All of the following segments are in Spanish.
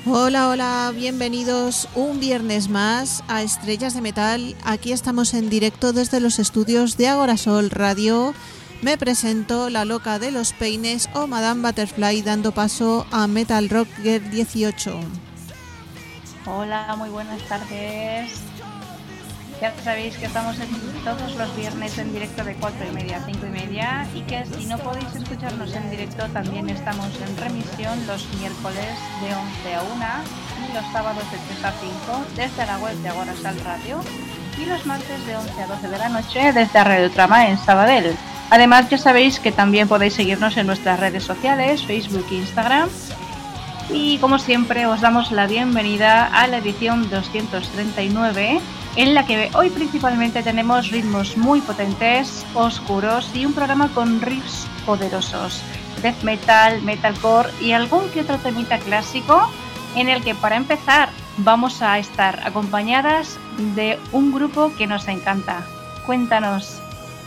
Hola, hola, bienvenidos un viernes más a Estrellas de Metal. Aquí estamos en directo desde los estudios de Agorasol Radio. Me presento, la loca de los peines o Madame Butterfly, dando paso a Metal Rock Girl 18. Hola, muy buenas tardes. Ya sabéis que estamos todos los viernes en directo de 4:30 a 5:30 y que si no podéis escucharnos en directo también estamos en remisión los miércoles de 11 a 1 y los sábados de 3 a 5 desde la web de Agorasol Radio y los martes de 11 a 12 de la noche desde Radio Trama en Sabadell. Además ya sabéis que también podéis seguirnos en nuestras redes sociales, Facebook e Instagram. Y como siempre os damos la bienvenida a la edición 239, en la que hoy principalmente tenemos ritmos muy potentes, oscuros y un programa con riffs poderosos, death metal, metalcore y algún que otro temita clásico, en el que para empezar vamos a estar acompañadas de un grupo que nos encanta. Cuéntanos.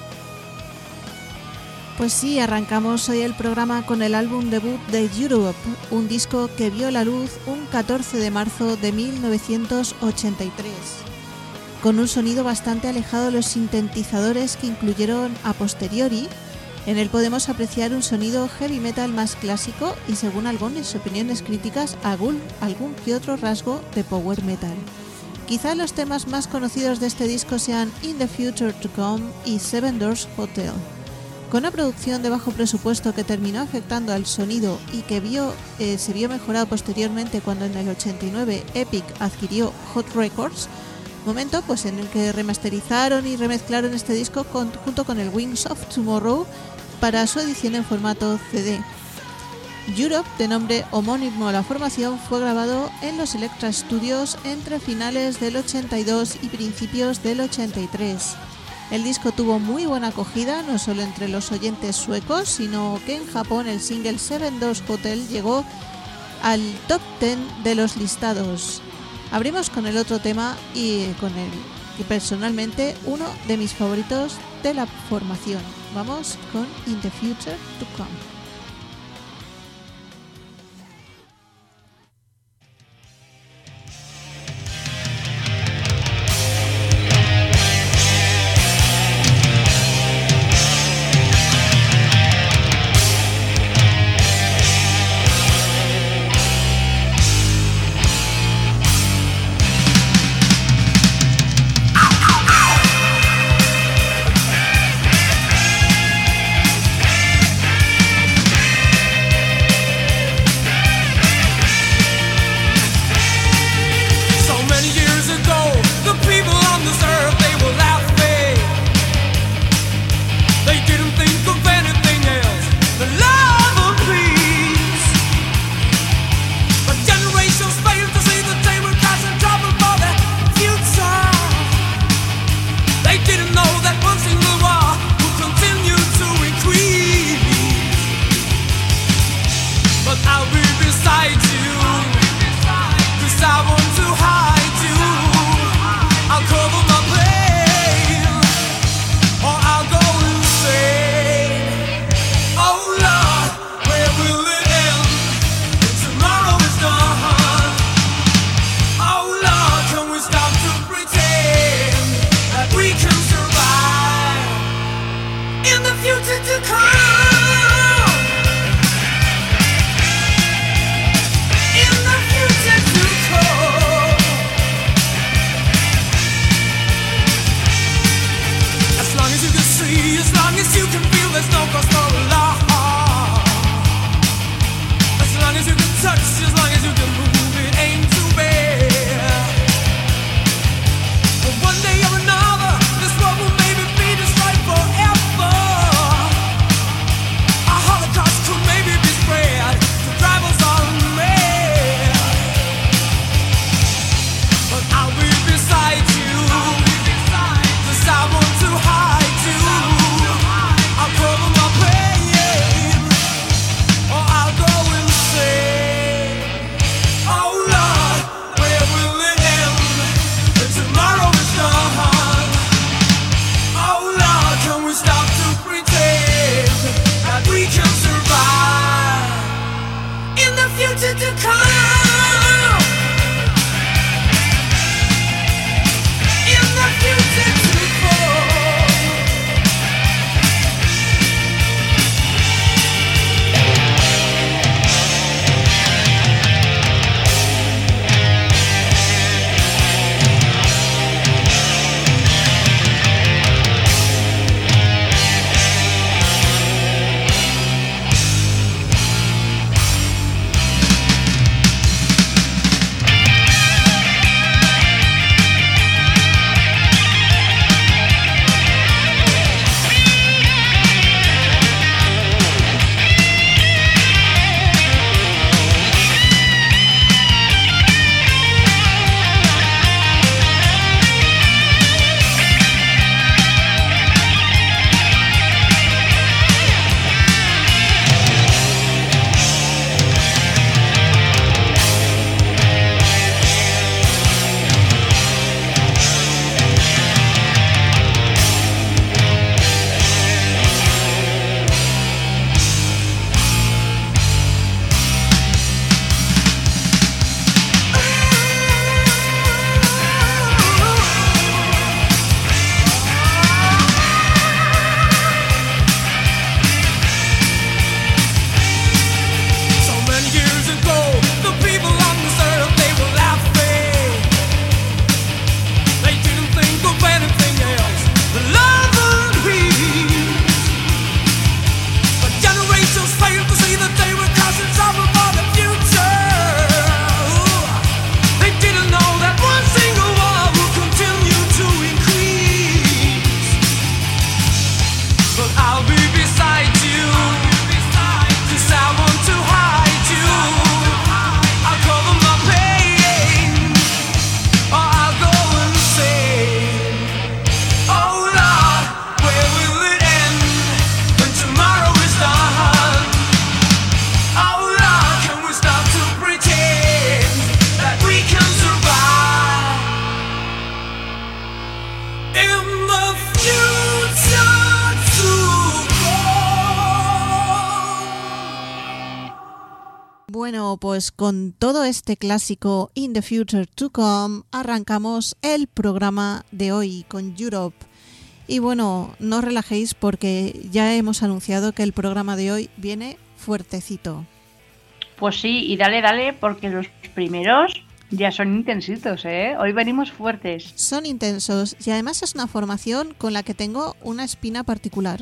Pues sí, arrancamos hoy el programa con el álbum debut de Europe, un disco que vio la luz un 14 de marzo de 1983, con un sonido bastante alejado de los sintetizadores que incluyeron a posteriori. En él podemos apreciar un sonido heavy metal más clásico y, según algunas opiniones críticas, algún que otro rasgo de power metal. Quizá los temas más conocidos de este disco sean In the Future to Come y Seven Doors Hotel. Con una producción de bajo presupuesto que terminó afectando al sonido y que se vio mejorado posteriormente cuando en el 89 Epic adquirió Hot Records, momento pues en el que remasterizaron y remezclaron este disco junto con el Wings of Tomorrow para su edición en formato CD. Europe, de nombre homónimo a la formación, fue grabado en los Elektra Studios entre finales del 82 y principios del 83. El disco tuvo muy buena acogida, no solo entre los oyentes suecos, sino que en Japón el single Seven Doors Hotel llegó al top 10 de los listados. Abrimos con el otro tema y personalmente uno de mis favoritos de la formación. Vamos con In the Future to Come. future to come. Bueno, pues con todo este clásico In the Future to Come arrancamos el programa de hoy con Europe. Y bueno, no os relajéis porque ya hemos anunciado que el programa de hoy viene fuertecito. Pues sí, y dale, porque los primeros ya son intensitos, ¿eh? Hoy venimos fuertes. Son intensos y además es una formación con la que tengo una espina particular.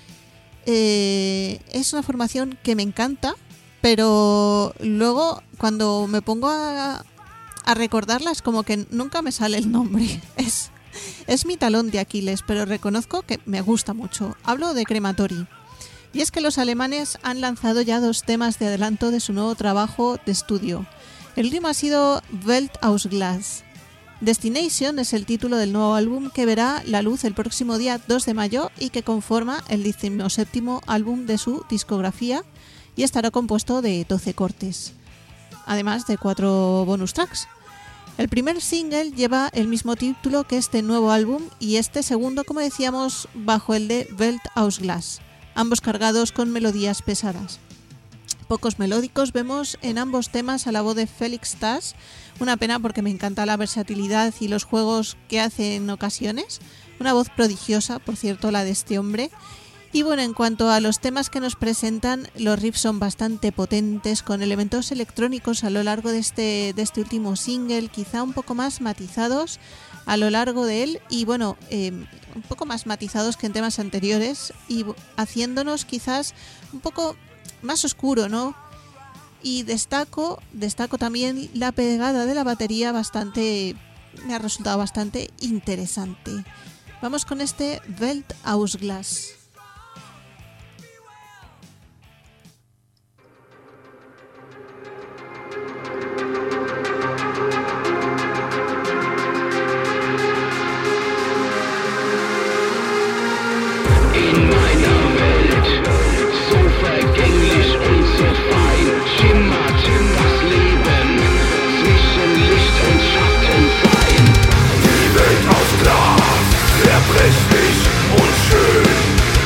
Es una formación que me encanta, pero luego cuando me pongo a recordarla es como que nunca me sale el nombre. Es mi talón de Aquiles, pero reconozco que me gusta mucho. Hablo de Crematory. Y es que los alemanes han lanzado ya 2 temas de adelanto de su nuevo trabajo de estudio. El último ha sido Welt aus Glas. Destination es el título del nuevo álbum que verá la luz el próximo día 2 de mayo y que conforma el 17º álbum de su discografía y estará compuesto de 12 cortes, además de 4 bonus tracks. El primer single lleva el mismo título que este nuevo álbum y este segundo, como decíamos, bajo el de Welt aus Glas, ambos cargados con melodías pesadas. Pocos melódicos vemos en ambos temas a la voz de Felix Stas, una pena porque me encanta la versatilidad y los juegos que hace en ocasiones, una voz prodigiosa, por cierto, la de este hombre. Y bueno, en cuanto a los temas que nos presentan, los riffs son bastante potentes, con elementos electrónicos a lo largo de este último single, quizá un poco más matizados a lo largo de él y bueno, un poco más matizados que en temas anteriores y haciéndonos quizás un poco más oscuro, ¿no? Y destaco también la pegada de la batería me ha resultado bastante interesante. Vamos con este Welt aus Glas. Prächtig und schön.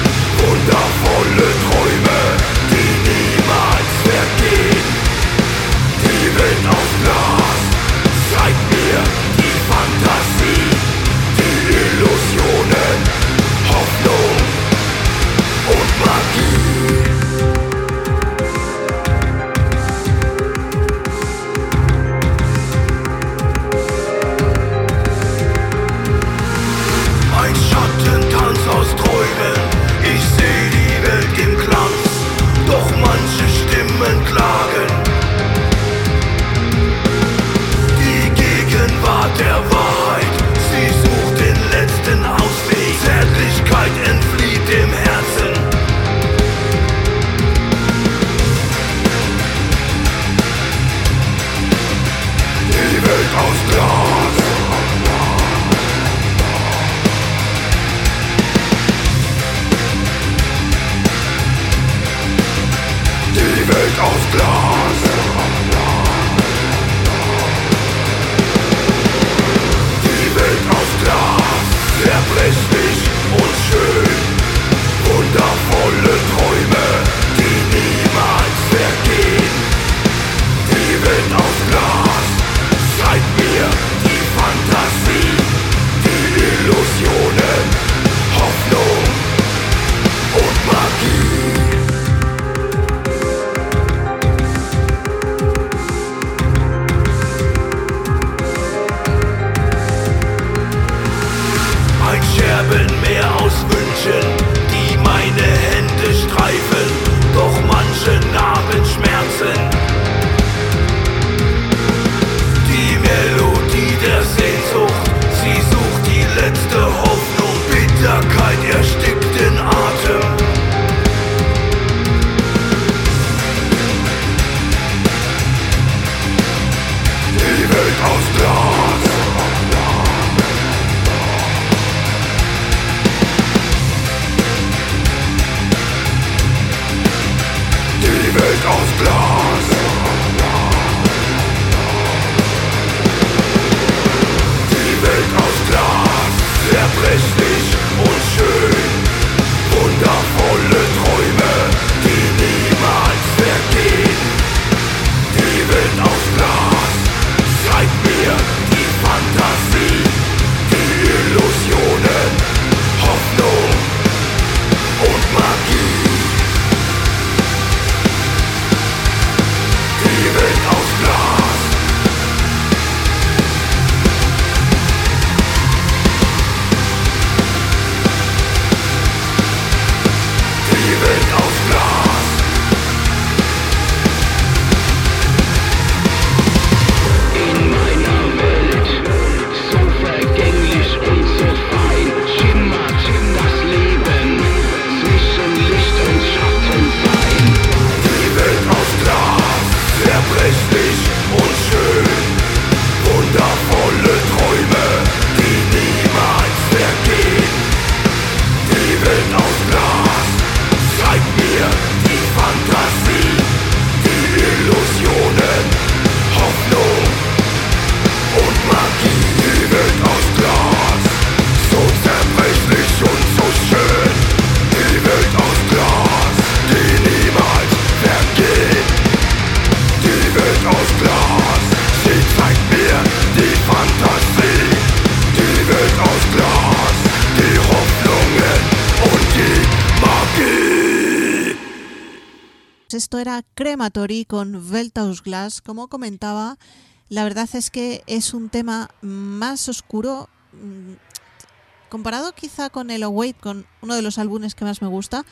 esto era Crematory con Velthouse Glass. Como comentaba, la verdad es que es un tema más oscuro, comparado quizá con el Await, con uno de los álbumes que más me gusta.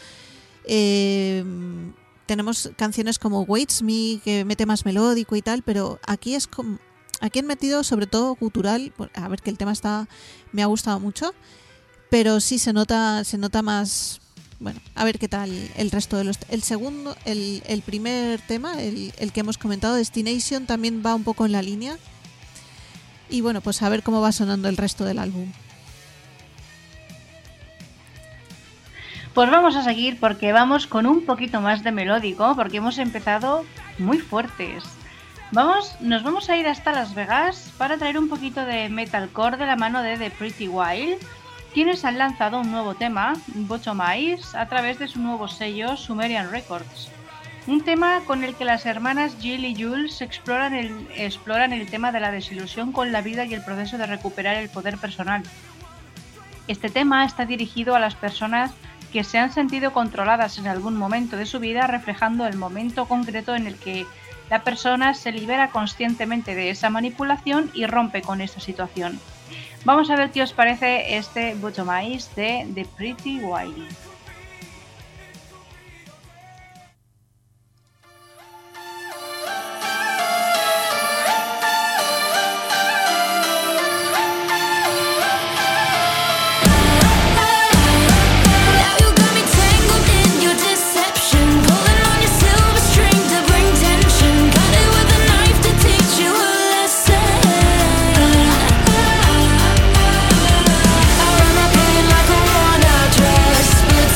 Tenemos canciones como Waits Me, que mete más melódico y tal, pero aquí es como, aquí han metido sobre todo gutural. A ver, que el tema me ha gustado mucho, pero sí se nota más. Bueno, a ver qué tal el resto de los... El segundo, el primer tema, el que hemos comentado, Destination, también va un poco en la línea. Y bueno, pues a ver cómo va sonando el resto del álbum. Pues vamos a seguir porque vamos con un poquito más de melódico, porque hemos empezado muy fuertes. Nos vamos a ir hasta Las Vegas para traer un poquito de metalcore de la mano de The Pretty Wild, quienes han lanzado un nuevo tema, Bottom Eyes, a través de su nuevo sello Sumerian Records. Un tema con el que las hermanas Jill y Jules exploran el tema de la desilusión con la vida y el proceso de recuperar el poder personal. Este tema está dirigido a las personas que se han sentido controladas en algún momento de su vida, reflejando el momento concreto en el que la persona se libera conscientemente de esa manipulación y rompe con esa situación. Vamos a ver qué os parece este Bottom Eyes de The Pretty Wild. But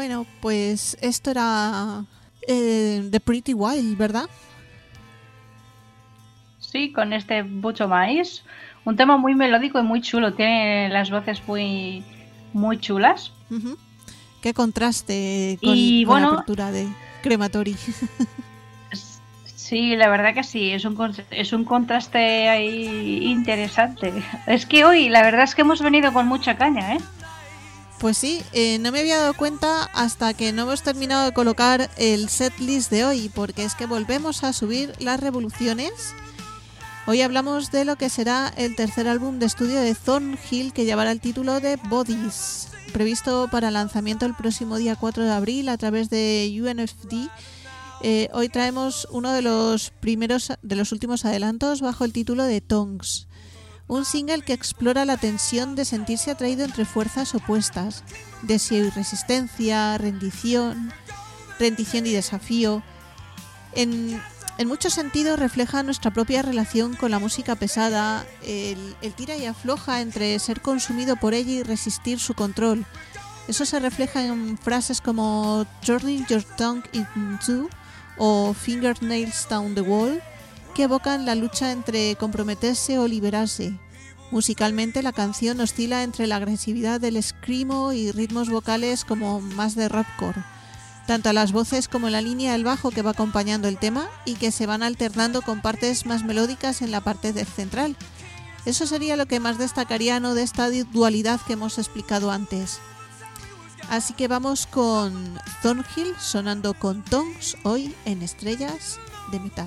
Bueno, pues esto era The Pretty Wild, ¿verdad? Sí, con este Bucho Maíz. Un tema muy melódico y muy chulo. Tiene las voces muy, muy chulas. Uh-huh. Qué contraste y con bueno, la apertura de Crematory. Sí, la verdad que sí. Es un contraste ahí interesante. Es que hoy la verdad es que hemos venido con mucha caña, ¿eh? Pues sí, no me había dado cuenta hasta que no hemos terminado de colocar el setlist de hoy, porque es que volvemos a subir las revoluciones. Hoy hablamos de lo que será el tercer álbum de estudio de Thornhill, que llevará el título de Bodies, previsto para lanzamiento el próximo día 4 de abril a través de UNFD. Hoy traemos uno de los últimos adelantos bajo el título de Tongues. Un single que explora la tensión de sentirse atraído entre fuerzas opuestas, deseo y resistencia, rendición y desafío. En muchos sentidos refleja nuestra propia relación con la música pesada, el tira y afloja entre ser consumido por ella y resistir su control. Eso se refleja en frases como "turning your tongue in two" o "fingernails down the wall", que evocan la lucha entre comprometerse o liberarse. Musicalmente, la canción oscila entre la agresividad del screamo y ritmos vocales como más de rapcore, tanto a las voces como en la línea del bajo que va acompañando el tema y que se van alternando con partes más melódicas en la parte central. Eso sería lo que más destacaría, ¿no?, de esta dualidad que hemos explicado antes. Así que vamos con Thornhill sonando con Tongues hoy en Estrellas de Metal.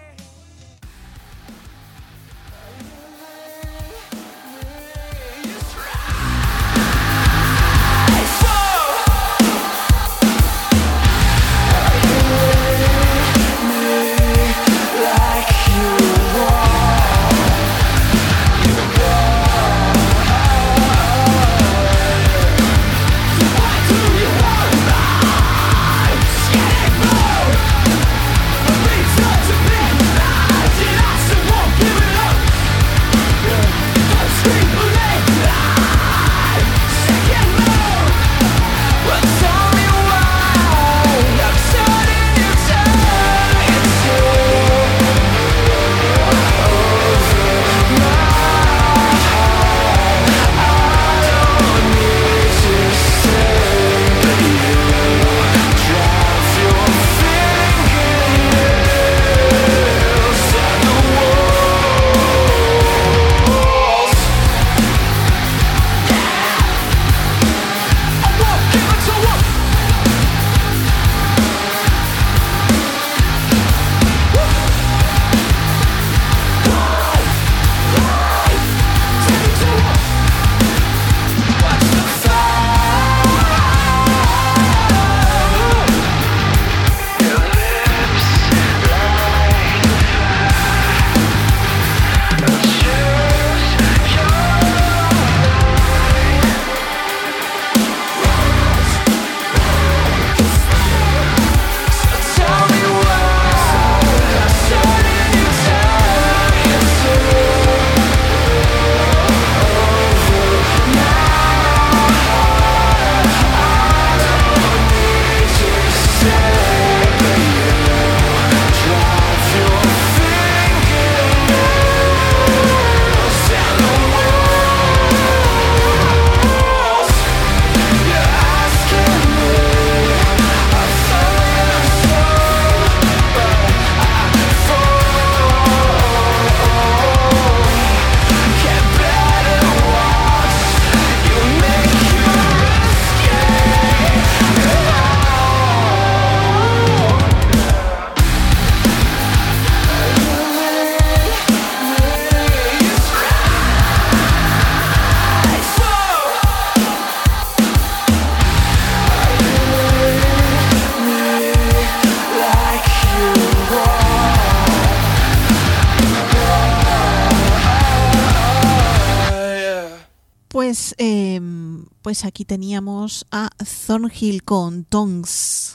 Pues aquí teníamos a Thornhill con Tongues.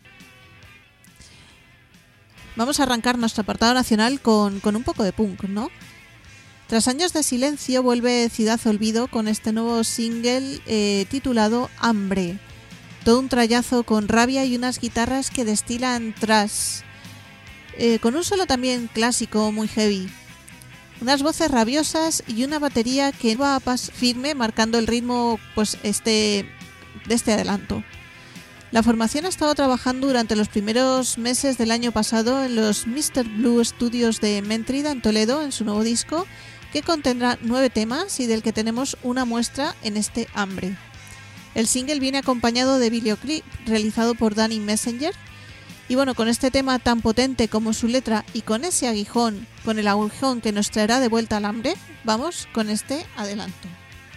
Vamos a arrancar nuestro apartado nacional con un poco de punk, ¿no? Tras años de silencio vuelve Ciudad Olvido con este nuevo single titulado Hambre. Todo un trayazo con rabia y unas guitarras que destilan thrash, con un solo también clásico muy heavy. Unas voces rabiosas y una batería que va a paso firme marcando el ritmo pues de este adelanto. La formación ha estado trabajando durante los primeros meses del año pasado en los Mr. Blue Studios de Mentrida en Toledo en su nuevo disco, que contendrá 9 temas y del que tenemos una muestra en este Hambre. El single viene acompañado de videoclip realizado por Danny Messenger. Y bueno, con este tema tan potente como su letra y con ese aguijón, con el aguijón que nos traerá de vuelta al hambre, vamos con este adelanto.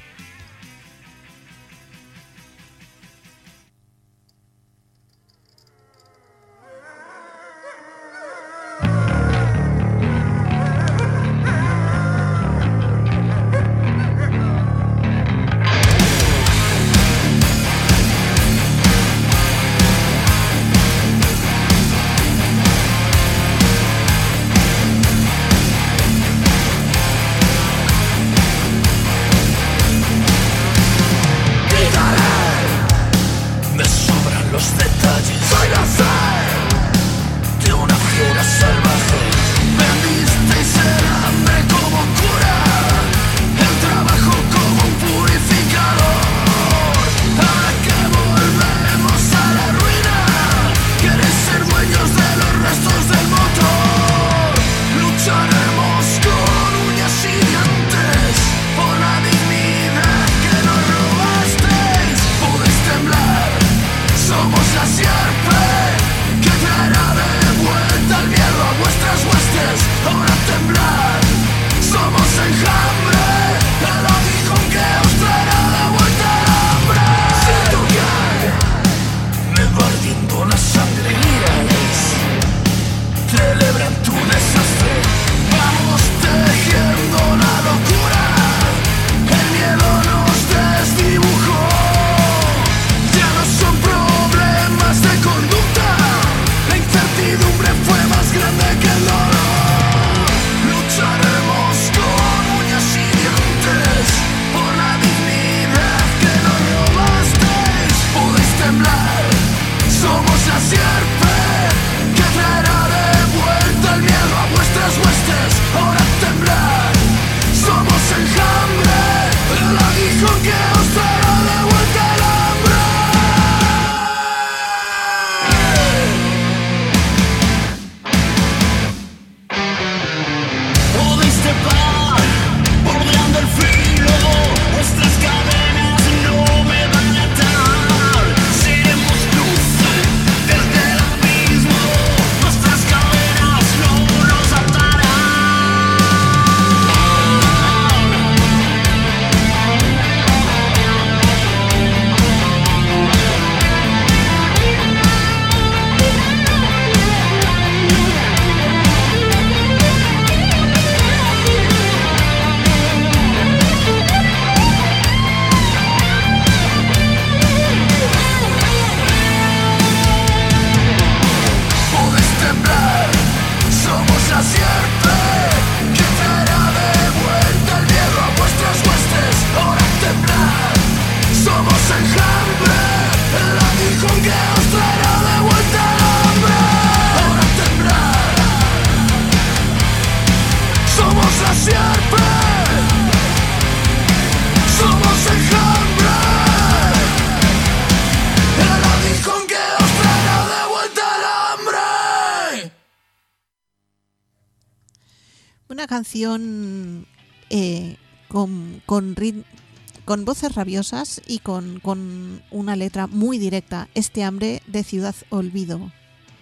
Una canción con voces rabiosas y con una letra muy directa, este hambre de Ciudad Olvido.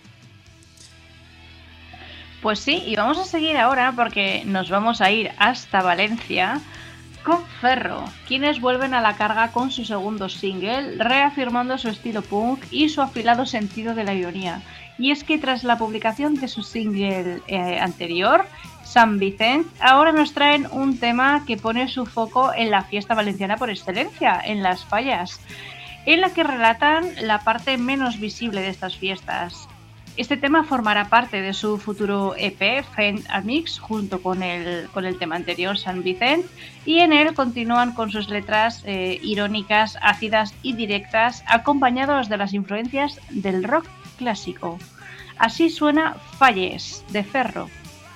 Pues sí, y vamos a seguir ahora porque nos vamos a ir hasta Valencia con Ferro, quienes vuelven a la carga con su segundo single, reafirmando su estilo punk y su afilado sentido de la ironía. Y es que tras la publicación de su single anterior, San Vicent, ahora nos traen un tema que pone su foco en la fiesta valenciana por excelencia, en Las Fallas, en la que relatan la parte menos visible de estas fiestas. Este tema formará parte de su futuro EP, Friend and Mix, junto con el tema anterior, San Vicent, y en él continúan con sus letras irónicas, ácidas y directas, acompañados de las influencias del rock clásico. Así suena Falles, de Ferro.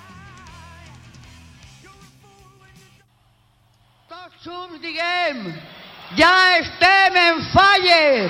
Tots diguem, ja estem en Falles!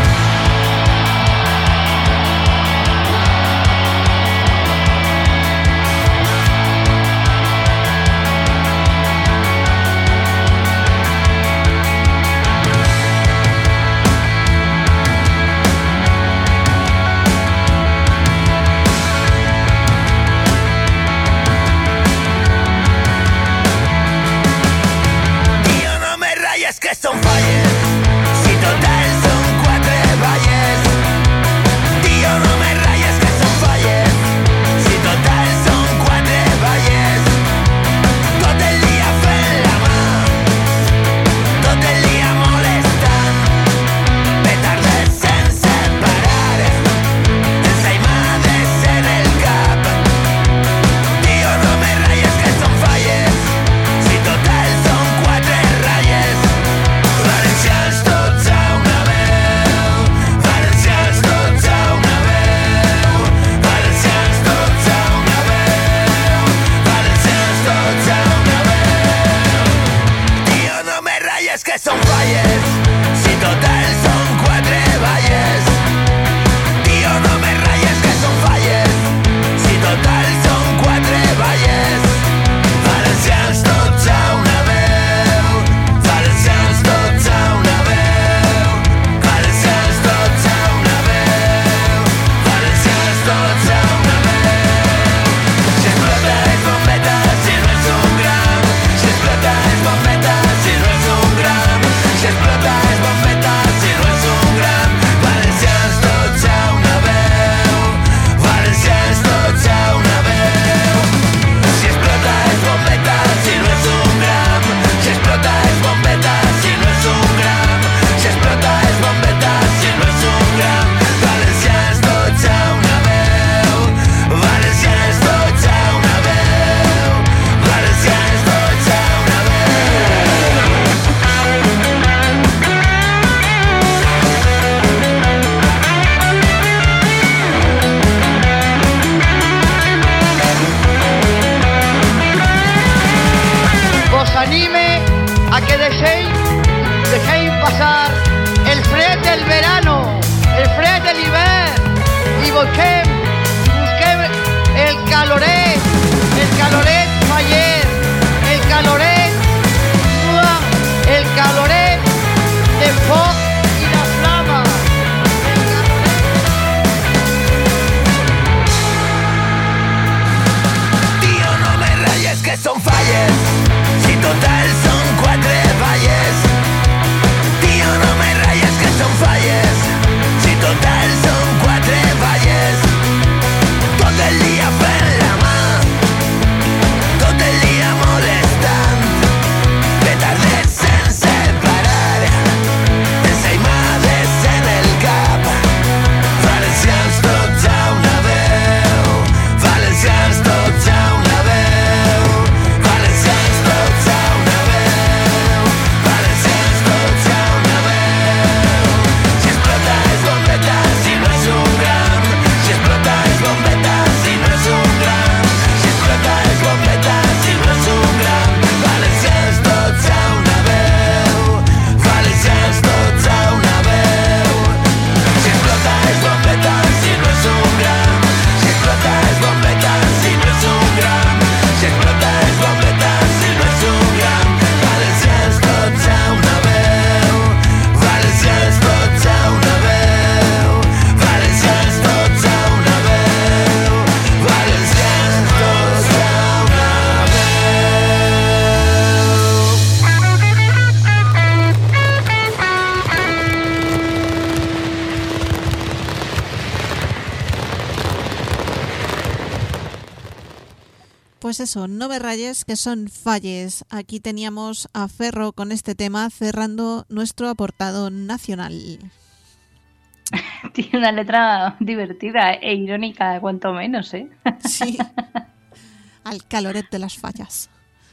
Que son falles, si total son 4 valles. Tío, no me rayes que son falles, si total son 4 valles. Tot el día fent la mà, tot el día molestant, petardes sense parar, ensaïmades en el cap. Tío, no me rayes que son falles, si total son 4 ratlles. Valencians tots a una veu, valencians tots a una veu, valencians tots a una veu, valencians tots a una veu. Tío, no me rayes que son falles, si total son 4 valles. Tío, no me rayes que son falles, si total son 4 valles. Valencians tots a una veu, valencians tots a una veu, valencians tots a una veu, valencians tots a una veu. Si explota es bombeta, si no es un gram. Si explota es bombeta, si no es un gram. Si explota es bombeta, si no es un gram. Valencians tots a una veu, valencians tots a una veu. Si explota es bombeta, si no es un gram. Si explota es bombeta, si no es un gram. Si explota es bombeta, si no es un gram. Valencians tots a una veu, valencians tots a una veu, valencians tots a una veu. Os anime a que dejéis pasar el fred del verano, el fred del hivern, y busquem el caloret faller, el caloret de foc i de flama, el caloret. Tío, no me rayes que son falles, si total son 4 valles. Tío, no me rayes que son falles, si total son 4 valles. Tot el día fent la mà, tot el día molestant, petardes sense parar, ensaïmades en el cap. Valencians tots a una veu, valencians tots a una veu, valencians tots a una veu, valencians tots a una veu. Si explota es bombeta, si no es un gram. Si explota es bombeta, si no es un gram. Si explota es bombeta, si no es un gram. Valencians tots a una veu, valencians tots a una veu. Si explota es bombeta, si no es un gram. Si explota es bombeta, si no es un gram. Si explota es bombeta, si no es un gram. Valencians tots a una veu, valencians tots a una veu, valencians tots a una veu, valencians tots a una Pues eso, no me rayes que son falles. Aquí teníamos a Ferro con este tema cerrando nuestro apartado nacional. Tiene una letra divertida e irónica, cuanto menos, ¿eh? Sí. Al caloret de las fallas.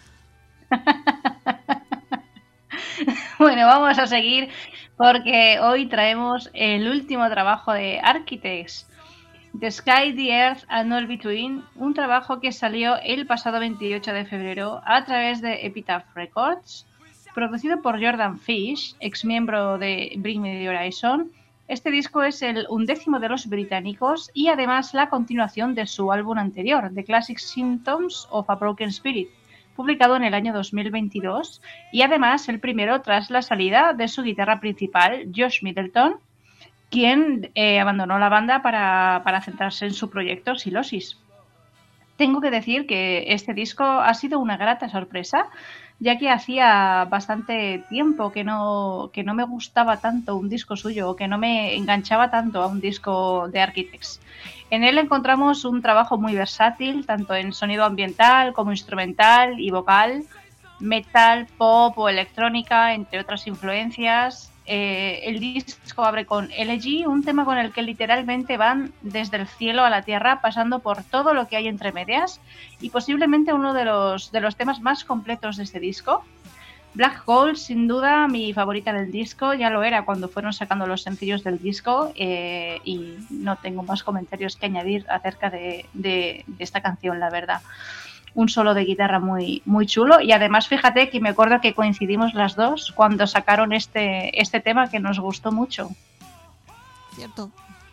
Bueno, vamos a seguir porque hoy traemos el último trabajo de Architects, The Sky, the Earth and All Between, un trabajo que salió el pasado 28 de febrero a través de Epitaph Records, producido por Jordan Fish, ex miembro de Bring Me the Horizon. Este disco es el 11º de los británicos y además la continuación de su álbum anterior, The Classic Symptoms of a Broken Spirit, publicado en el año 2022, y además el primero tras la salida de su guitarra principal, Josh Middleton, quien abandonó la banda para centrarse en su proyecto Sylosis. Tengo que decir que este disco ha sido una grata sorpresa, ya que hacía bastante tiempo que no me gustaba tanto un disco suyo o que no me enganchaba tanto a un disco de Architects. En él encontramos un trabajo muy versátil, tanto en sonido ambiental como instrumental y vocal, metal, pop o electrónica, entre otras influencias. El disco abre con Elegy, un tema con el que literalmente van desde el cielo a la tierra, pasando por todo lo que hay entre medias, y posiblemente uno de los temas más completos de este disco. Black Hole, sin duda mi favorita del disco, ya lo era cuando fueron sacando los sencillos del disco, y no tengo más comentarios que añadir acerca de esta canción, la verdad. Un solo de guitarra muy, muy chulo, y además fíjate que me acuerdo que coincidimos las dos cuando sacaron este tema que nos gustó mucho. Cierto.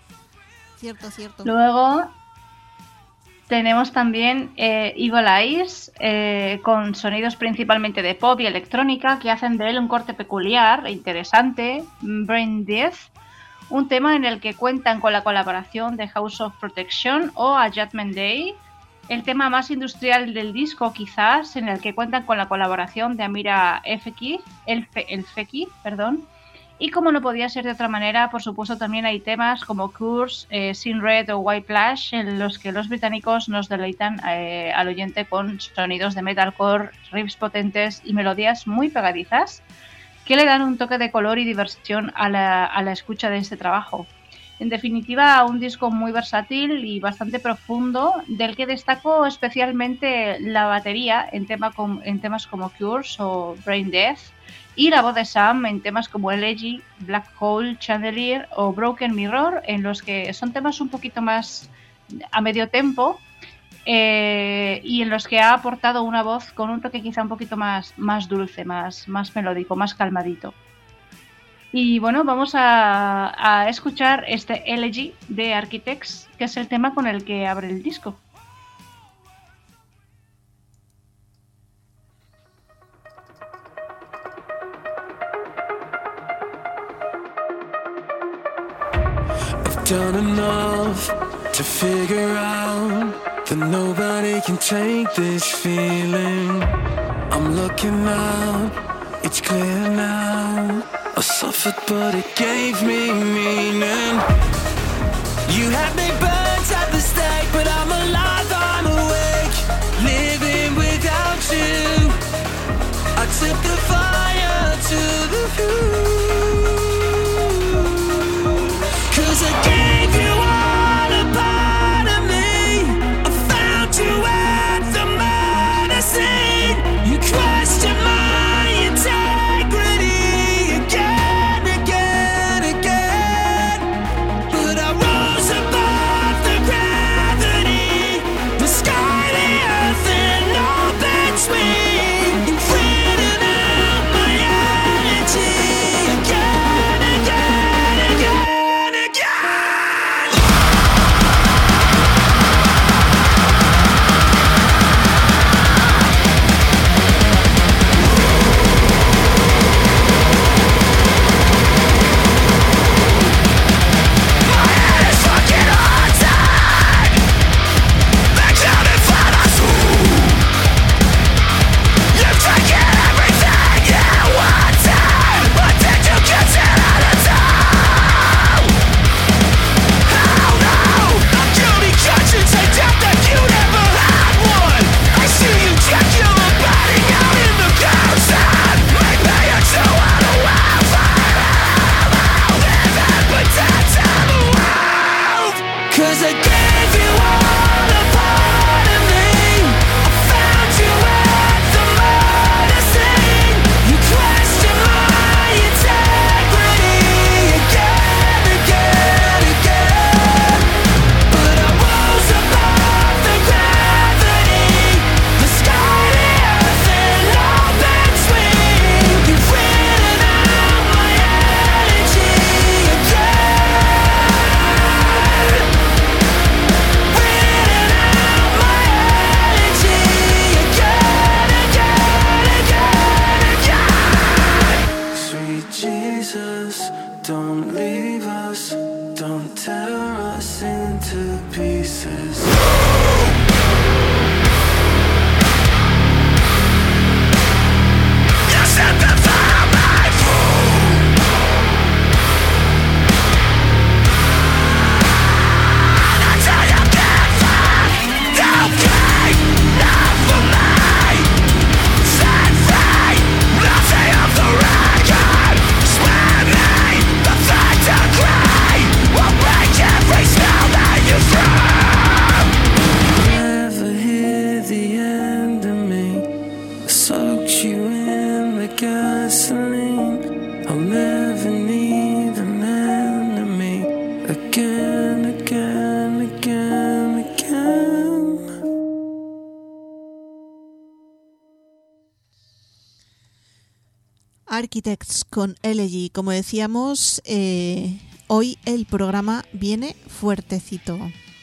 Luego tenemos también Evil Eyes, con sonidos principalmente de pop y electrónica que hacen de él un corte peculiar e interesante. Brain Death, un tema en el que cuentan con la colaboración de House of Protection o A Judgment Day, el tema más industrial del disco quizás, en el que cuentan con la colaboración de Amira El Feki, y como no podía ser de otra manera, por supuesto también hay temas como Curse, Sin Red o White Flash, en los que los británicos nos deleitan al oyente con sonidos de metalcore, riffs potentes y melodías muy pegadizas que le dan un toque de color y diversión a la escucha de este trabajo. En definitiva, un disco muy versátil y bastante profundo, del que destaco especialmente la batería en temas como Cures o Brain Death, y la voz de Sam en temas como Elegy, Black Hole, Chandelier o Broken Mirror, en los que son temas un poquito más a medio tempo, y en los que ha aportado una voz con un toque quizá un poquito más dulce, más melódico, más calmadito. Y bueno, vamos a escuchar este Elegy de Architects, que es el tema con el que abre el disco. I've done enough to figure out that nobody can take this feeling. I'm looking up, it's clear now. I suffered, but it gave me meaning. You had me burnt at the stake, but I'm alive, I'm awake, living without you. I took the fire to the food, 'cause I gave you all a part of me. I found you at the medicine. You questioned my integrity again, again, again. But I rose above the ground. Jesus, don't leave us, don't tear us into pieces. You set the fire right through. Until you get back, don't keep love for me. Set free, nothing of the record. Swear me, the fact agree. Will break every spell that you throw. Never hear the end of me. I soaked you in the gasoline. I'll never need an enemy. Again, again, again, again. Architects con Elegy, como decíamos, hoy el programa viene fuertecito.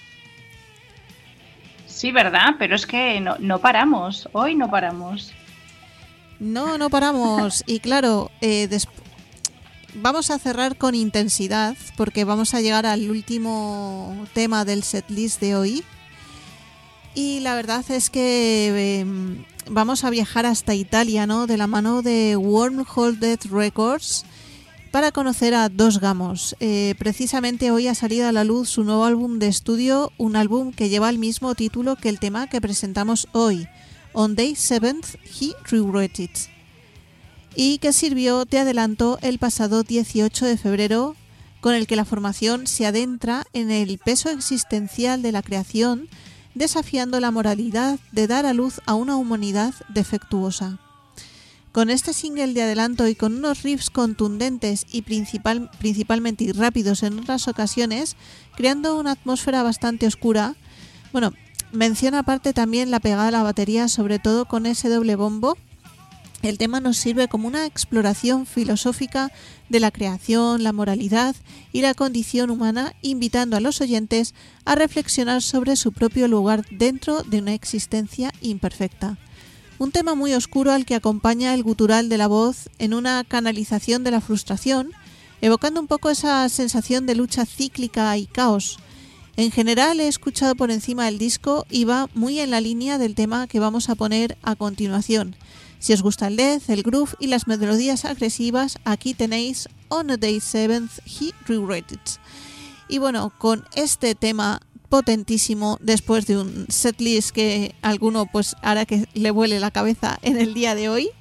Sí, ¿verdad? Pero es que no paramos. Hoy no paramos. No paramos. Y claro, vamos a cerrar con intensidad porque vamos a llegar al último tema del setlist de hoy. Y la verdad es que vamos a viajar hasta Italia, ¿no? De la mano de Wormhole Records para conocer a Dos Gamos. Precisamente hoy ha salido a la luz su nuevo álbum de estudio, un álbum que lleva el mismo título que el tema que presentamos hoy, On Day 7th He Rewrote It, y que sirvió de adelanto el pasado 18 de febrero, con el que la formación se adentra en el peso existencial de la creación, desafiando la moralidad de dar a luz a una humanidad defectuosa. Con este single de adelanto y con unos riffs contundentes y principalmente rápidos en otras ocasiones, creando una atmósfera bastante oscura, bueno, menciona aparte también la pegada a la batería, sobre todo con ese doble bombo. El tema nos sirve como una exploración filosófica de la creación, la moralidad y la condición humana, invitando a los oyentes a reflexionar sobre su propio lugar dentro de una existencia imperfecta. Un tema muy oscuro al que acompaña el gutural de la voz en una canalización de la frustración, evocando un poco esa sensación de lucha cíclica y caos. En general he escuchado por encima del disco y va muy en la línea del tema que vamos a poner a continuación. Si os gusta el death, el groove y las melodías agresivas, aquí tenéis On a Day 7th He Rewrote It. Y bueno, con este tema potentísimo, después de un setlist que alguno pues hará que le vuele la cabeza en el día de hoy,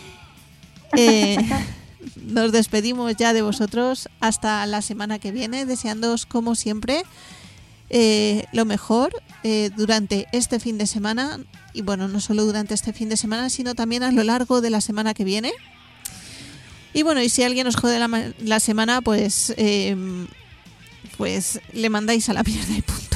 nos despedimos ya de vosotros hasta la semana que viene, deseándoos como siempre lo mejor durante este fin de semana, y bueno, no solo durante este fin de semana, sino también a lo largo de la semana que viene. Y bueno, y si alguien os jode la semana, pues le mandáis a la mierda y punto.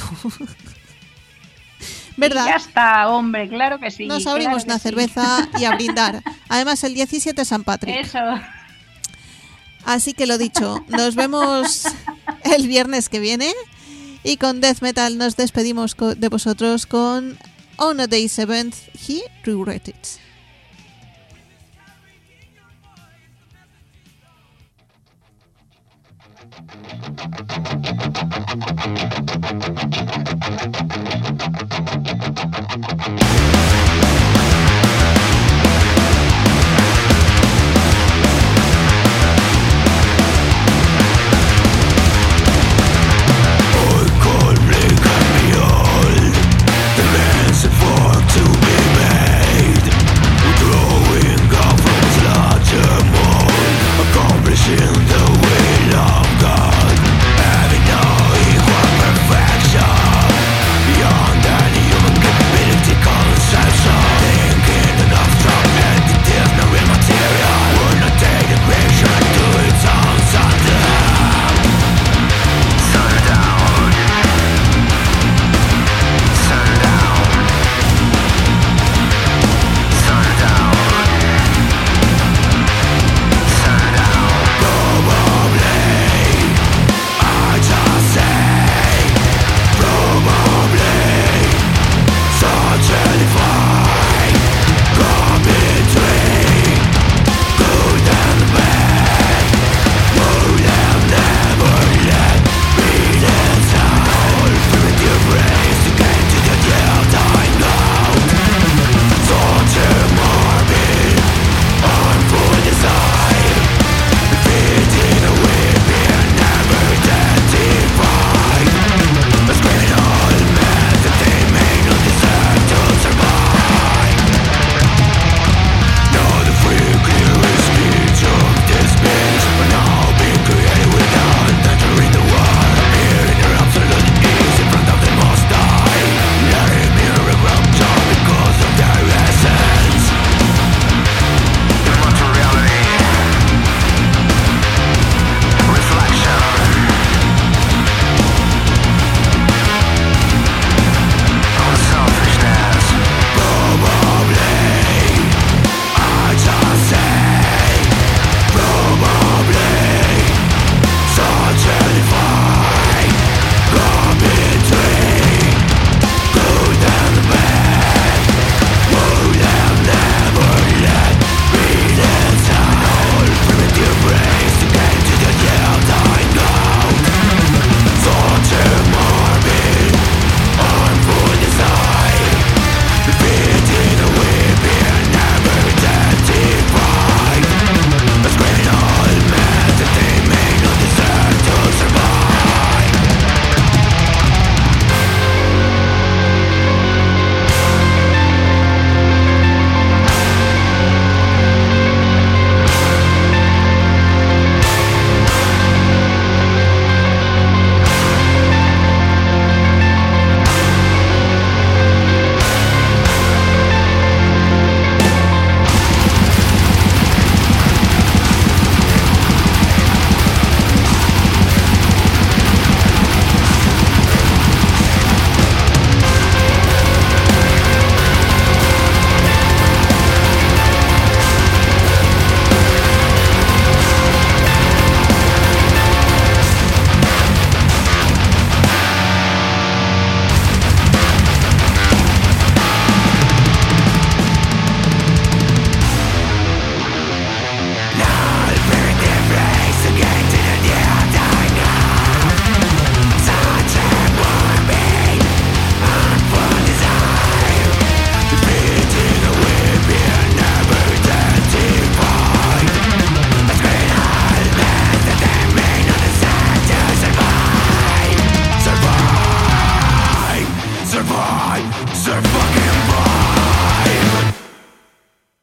¿Verdad? Y ya está, hombre, claro que sí. Nos abrimos una cerveza y a brindar. Además, el 17 es San Patrick. Eso. Así que lo dicho, nos vemos el viernes que viene. Y con Death Metal nos despedimos de vosotros con On a Day 7th He Rewrote It. Accomplishing the will of God, having no equal perfection. survive.